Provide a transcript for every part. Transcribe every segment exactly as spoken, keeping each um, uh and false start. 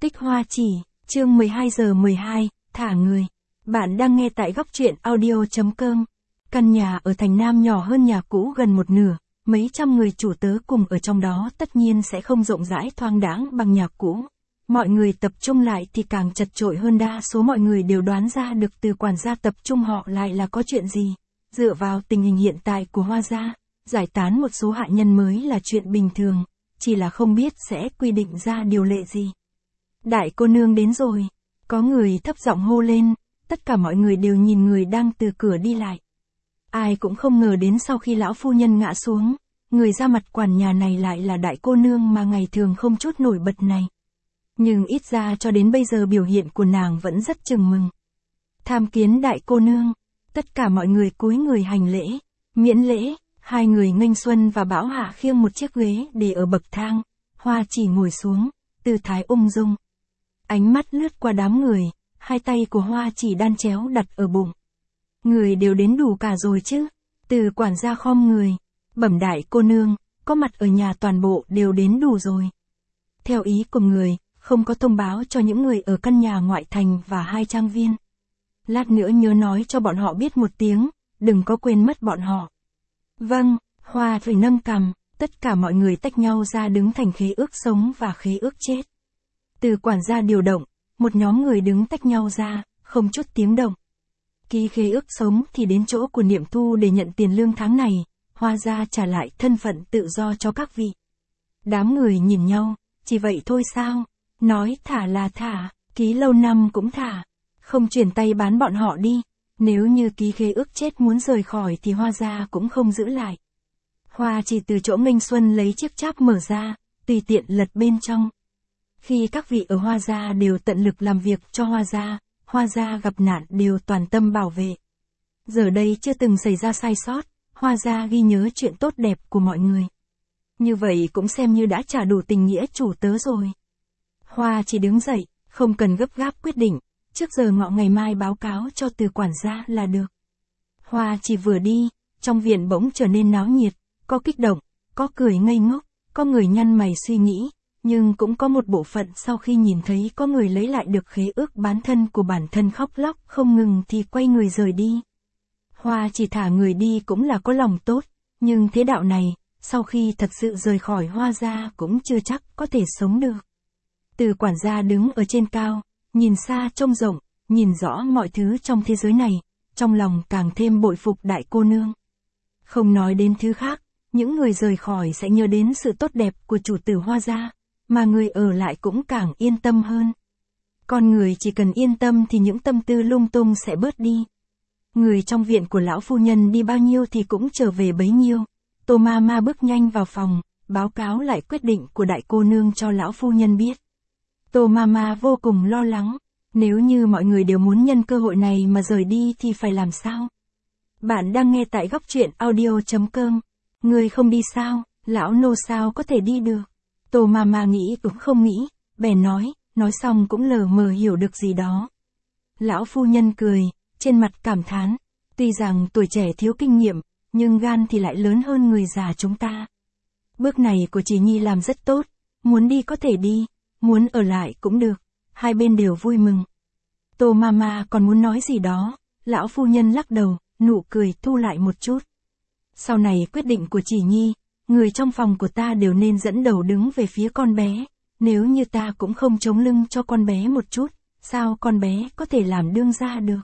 Tích Hoa Chỉ, chương mười hai giờ mười hai, thả người. Bạn đang nghe tại góc truyện audio.com. Căn nhà ở thành Nam nhỏ hơn nhà cũ gần một nửa, mấy trăm người chủ tớ cùng ở trong đó tất nhiên sẽ không rộng rãi thoáng đãng bằng nhà cũ. Mọi người tập trung lại thì càng chật chội hơn, đa số mọi người đều đoán ra được từ quản gia tập trung họ lại là có chuyện gì. Dựa vào tình hình hiện tại của Hoa gia, giải tán một số hạ nhân mới là chuyện bình thường, chỉ là không biết sẽ quy định ra điều lệ gì. Đại cô nương đến rồi, có người thấp giọng hô lên, tất cả mọi người đều nhìn người đang từ cửa đi lại. Ai cũng không ngờ đến sau khi lão phu nhân ngã xuống, người ra mặt quản nhà này lại là đại cô nương mà ngày thường không chút nổi bật này. Nhưng ít ra cho đến bây giờ biểu hiện của nàng vẫn rất chừng mừng. Tham kiến đại cô nương, tất cả mọi người cúi người hành lễ, miễn lễ, hai người Nghênh Xuân và Bảo Hạ khiêng một chiếc ghế để ở bậc thang, Hoa Chỉ ngồi xuống, tư thái ung dung. Ánh mắt lướt qua đám người, hai tay của Hoa Chỉ đan chéo đặt ở bụng. Người đều đến đủ cả rồi chứ? Từ quản gia khom người, bẩm đại cô nương, có mặt ở nhà toàn bộ đều đến đủ rồi. Theo ý của người, không có thông báo cho những người ở căn nhà ngoại thành và hai trang viên. Lát nữa nhớ nói cho bọn họ biết một tiếng, đừng có quên mất bọn họ. Vâng, Hoa Chỉ nâng cằm, tất cả mọi người tách nhau ra đứng thành khế ước sống và khế ước chết. Từ quản gia điều động, một nhóm người đứng tách nhau ra, không chút tiếng động. Ký khế ước sống thì đến chỗ của Niệm Thu để nhận tiền lương tháng này, Hoa gia trả lại thân phận tự do cho các vị. Đám người nhìn nhau, chỉ vậy thôi sao? Nói thả là thả, ký lâu năm cũng thả, không chuyển tay bán bọn họ đi. Nếu như ký khế ước chết muốn rời khỏi thì Hoa gia cũng không giữ lại. Hoa Chỉ từ chỗ Nghênh Xuân lấy chiếc cháp mở ra, tùy tiện lật bên trong. Khi các vị ở Hoa gia đều tận lực làm việc cho Hoa gia, Hoa gia gặp nạn đều toàn tâm bảo vệ. Giờ đây chưa từng xảy ra sai sót, Hoa gia ghi nhớ chuyện tốt đẹp của mọi người. Như vậy cũng xem như đã trả đủ tình nghĩa chủ tớ rồi. Hoa Chỉ đứng dậy, không cần gấp gáp quyết định, trước giờ ngọ ngày mai báo cáo cho từ quản gia là được. Hoa Chỉ vừa đi, trong viện bỗng trở nên náo nhiệt, có kích động, có cười ngây ngốc, có người nhăn mày suy nghĩ, nhưng cũng có một bộ phận sau khi nhìn thấy có người lấy lại được khế ước bán thân của bản thân khóc lóc không ngừng thì quay người rời đi. Hoa Chỉ thả người đi cũng là có lòng tốt, nhưng thế đạo này, sau khi thật sự rời khỏi Hoa gia cũng chưa chắc có thể sống được. Từ quản gia đứng ở trên cao, nhìn xa trông rộng, nhìn rõ mọi thứ trong thế giới này, trong lòng càng thêm bội phục đại cô nương. Không nói đến thứ khác, những người rời khỏi sẽ nhớ đến sự tốt đẹp của chủ tử Hoa gia, mà người ở lại cũng càng yên tâm hơn. Con người chỉ cần yên tâm thì những tâm tư lung tung sẽ bớt đi. Người trong viện của lão phu nhân đi bao nhiêu thì cũng trở về bấy nhiêu. Tô ma ma bước nhanh vào phòng, báo cáo lại quyết định của đại cô nương cho lão phu nhân biết. Tô ma ma vô cùng lo lắng, nếu như mọi người đều muốn nhân cơ hội này mà rời đi thì phải làm sao? Bạn đang nghe tại góc truyện audio.com. Người không đi sao, lão nô sao có thể đi được? Tô ma ma nghĩ cũng không nghĩ, bèn nói, nói xong cũng lờ mờ hiểu được gì đó. Lão phu nhân cười, trên mặt cảm thán, tuy rằng tuổi trẻ thiếu kinh nghiệm, nhưng gan thì lại lớn hơn người già chúng ta. Bước này của Chỉ Nhi làm rất tốt, muốn đi có thể đi, muốn ở lại cũng được, hai bên đều vui mừng. Tô ma ma còn muốn nói gì đó, lão phu nhân lắc đầu, nụ cười thu lại một chút. Sau này quyết định của Chỉ Nhi, người trong phòng của ta đều nên dẫn đầu đứng về phía con bé, nếu như ta cũng không chống lưng cho con bé một chút, sao con bé có thể làm đương gia được?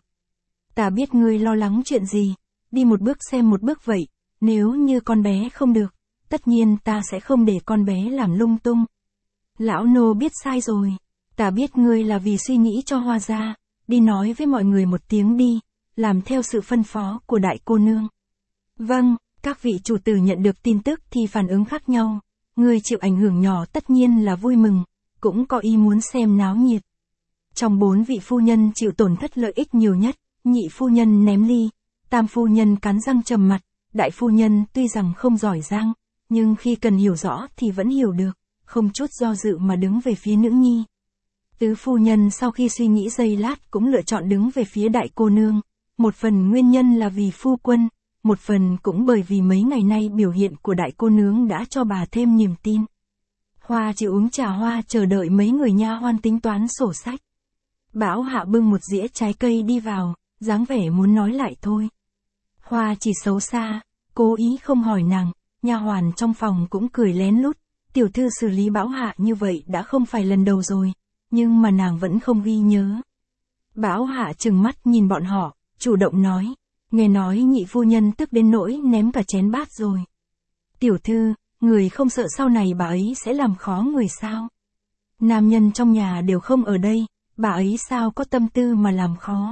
Ta biết ngươi lo lắng chuyện gì, đi một bước xem một bước vậy, nếu như con bé không được, tất nhiên ta sẽ không để con bé làm lung tung. Lão nô biết sai rồi, ta biết ngươi là vì suy nghĩ cho Hoa gia, đi nói với mọi người một tiếng đi, làm theo sự phân phó của đại cô nương. Vâng, các vị chủ tử nhận được tin tức thì phản ứng khác nhau, người chịu ảnh hưởng nhỏ tất nhiên là vui mừng, cũng có ý muốn xem náo nhiệt. Trong bốn vị phu nhân chịu tổn thất lợi ích nhiều nhất, nhị phu nhân ném ly, tam phu nhân cắn răng trầm mặt, đại phu nhân tuy rằng không giỏi giang, nhưng khi cần hiểu rõ thì vẫn hiểu được, không chút do dự mà đứng về phía nữ nhi. Tứ phu nhân sau khi suy nghĩ giây lát cũng lựa chọn đứng về phía đại cô nương, một phần nguyên nhân là vì phu quân, một phần cũng bởi vì mấy ngày nay biểu hiện của đại cô nương đã cho bà thêm niềm tin. Hoa chỉ uống trà hoa chờ đợi mấy người nha hoan tính toán sổ sách. Bảo Hạ bưng một dĩa trái cây đi vào, dáng vẻ muốn nói lại thôi. Hoa chỉ xấu xa, cố ý không hỏi nàng, nha hoàn trong phòng cũng cười lén lút, tiểu thư xử lý Bảo Hạ như vậy đã không phải lần đầu rồi, nhưng mà nàng vẫn không ghi nhớ. Bảo Hạ trừng mắt nhìn bọn họ, chủ động nói, nghe nói nhị phu nhân tức đến nỗi ném cả chén bát rồi. Tiểu thư, người không sợ sau này bà ấy sẽ làm khó người sao? Nam nhân trong nhà đều không ở đây, bà ấy sao có tâm tư mà làm khó?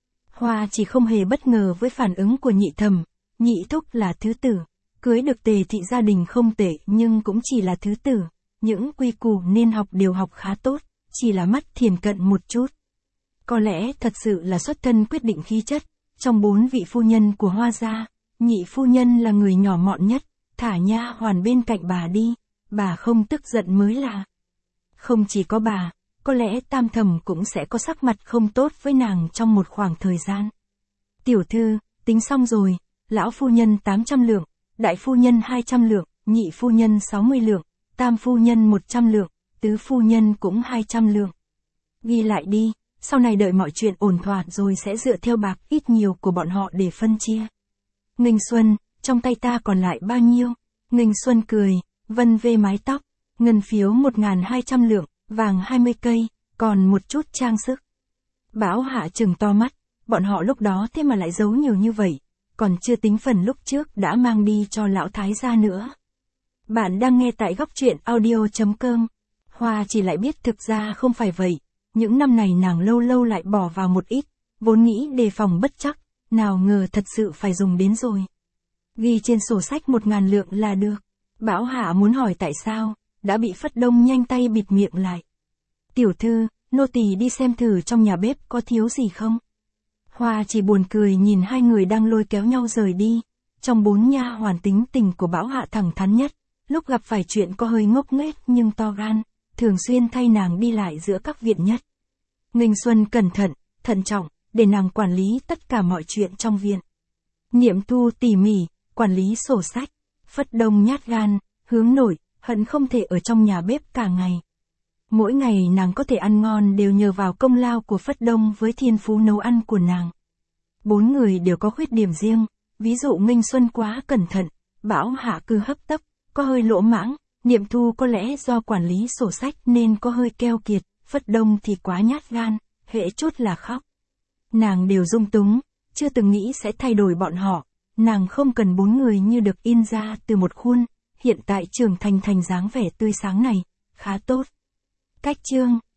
Hoa chỉ không hề bất ngờ với phản ứng của nhị thẩm, nhị thúc là thứ tử, cưới được Tề thị gia đình không tệ nhưng cũng chỉ là thứ tử, những quy củ nên học đều học khá tốt, chỉ là mắt thiền cận một chút. Có lẽ thật sự là xuất thân quyết định khí chất, trong bốn vị phu nhân của Hoa gia, nhị phu nhân là người nhỏ mọn nhất, thả nha hoàn bên cạnh bà đi, bà không tức giận mới là. Không chỉ có bà, có lẽ tam thẩm cũng sẽ có sắc mặt không tốt với nàng trong một khoảng thời gian. Tiểu thư, tính xong rồi, lão phu nhân tám trăm lượng, đại phu nhân hai trăm lượng, nhị phu nhân sáu mươi lượng, tam phu nhân một trăm lượng, tứ phu nhân cũng hai trăm lượng. Ghi lại đi, sau này đợi mọi chuyện ổn thỏa rồi sẽ dựa theo bạc ít nhiều của bọn họ để phân chia. Nghênh Xuân, trong tay ta còn lại bao nhiêu? Nghênh Xuân cười, vân vê mái tóc, ngân phiếu một nghìn hai trăm lượng, vàng hai mươi cây, còn một chút trang sức. Bảo Hạ trừng to mắt, bọn họ lúc đó thế mà lại giấu nhiều như vậy, còn chưa tính phần lúc trước đã mang đi cho lão thái gia nữa. Bạn đang nghe tại góc truyện audio chấm com. Hoa chỉ lại biết thực ra không phải vậy, những năm này nàng lâu lâu lại bỏ vào một ít, vốn nghĩ đề phòng bất chắc, nào ngờ thật sự phải dùng đến rồi. Ghi trên sổ sách một ngàn lượng là được. Bảo Hạ muốn hỏi tại sao, đã bị Phất Đông nhanh tay bịt miệng lại. Tiểu thư, nô tỳ đi xem thử trong nhà bếp có thiếu gì không? Hoa chỉ buồn cười nhìn hai người đang lôi kéo nhau rời đi. Trong bốn nha hoàn tính tình của Bảo Hạ thẳng thắn nhất, lúc gặp phải chuyện có hơi ngốc nghếch nhưng to gan, thường xuyên thay nàng đi lại giữa các viện nhất. Nghênh Xuân cẩn thận, thận trọng, để nàng quản lý tất cả mọi chuyện trong viện. Niệm Thu tỉ mỉ, quản lý sổ sách. Phất Đông nhát gan, hướng nội, hận không thể ở trong nhà bếp cả ngày. Mỗi ngày nàng có thể ăn ngon đều nhờ vào công lao của Phất Đông với thiên phú nấu ăn của nàng. Bốn người đều có khuyết điểm riêng, ví dụ Nghênh Xuân quá cẩn thận, Bảo Hạ cứ hấp tấp, có hơi lỗ mãng, Niệm Thu có lẽ do quản lý sổ sách nên có hơi keo kiệt, Phất Đông thì quá nhát gan, hễ chút là khóc. Nàng đều dung túng, chưa từng nghĩ sẽ thay đổi bọn họ, nàng không cần bốn người như được in ra từ một khuôn, hiện tại trưởng thành thành dáng vẻ tươi sáng này, khá tốt. Cách chương